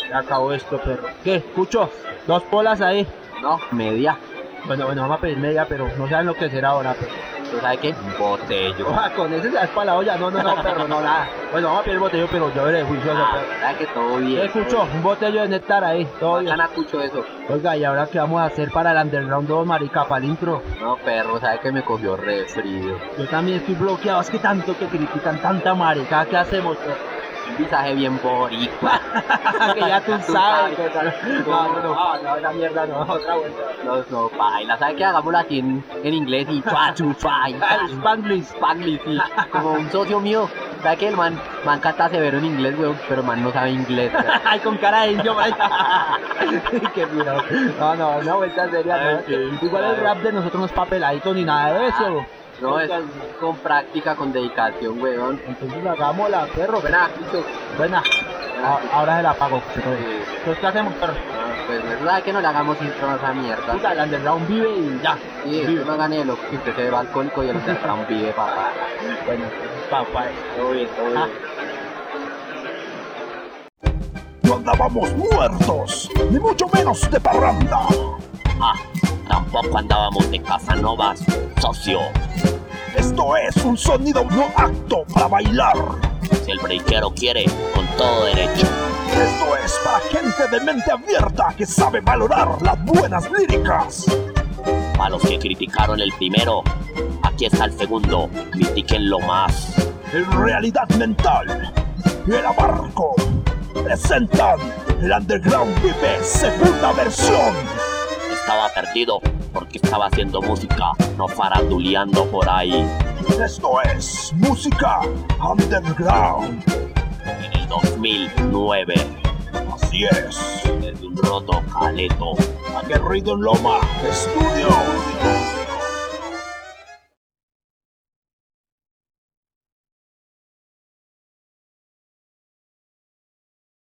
Ya acabó esto, perro. ¿Qué? Cucho, 2 polas ahí. No, media. Bueno, vamos a pedir media, pero no saben lo que será ahora, perro. ¿Tú sabes qué? Un botello. Con ese se para la olla. No, perro, no, nada. Bueno, vamos a pedir el botello, pero yo veré juicioso, perro. ¿Sabes que todo bien? ¿Qué, Cucho? Un botello de néctar ahí, todo bien. Bacana, Cucho, eso. Oiga, ¿y ahora qué vamos a hacer para el Underground 2, marica, para el intro? No, perro, ¿sabes que me cogió re frío? Yo también estoy bloqueado, es que tanto que critican tanta marica, ¿qué hacemos, perro? Un visaje bien boricua. Que ya tú sabes. No, esa mierda no, otra vuelta. No, baila, ¿sabes qué? Hagámoslo aquí en inglés y Spanglish. Spanglish, sí. Como un socio mío, ¿sabes qué? El man canta severo en inglés, weón, pero el man no sabe inglés. Ay, con cara de indio, marica. Qué mira. No, vuelta seria, no. Sí, Igual el rap de nosotros no es papeladito ni nada de eso. No, es con práctica, con dedicación, weón. Entonces hagámosla, perro. Buena, Cucho. Buena. Ahora se la pago. Entonces, ¿qué hacemos, perro? Pues verdad que no le hagamos intro a esa mierda. Puta, el Underground vive y ya. Sí, vive. no gané lo que usted se va alcohólico y el Underground vive, papá. Bueno, papá. Todo bien. No andábamos muertos, ni mucho menos de parranda. Tampoco andábamos de Casanovas, socio. Esto es un sonido no apto para bailar. Si el breakero quiere, con todo derecho. Esto es para gente de mente abierta que sabe valorar las buenas líricas. Para los que criticaron el primero, aquí está el segundo, critiquenlo más. En Realidad Mental y El Abarco presentan el Underground Vive segunda versión. Estaba perdido porque estaba haciendo música, no faranduleando por ahí. Esto es música underground. En el 2009, Así es, desde un roto caleto, aguerrido en Loma Estudios.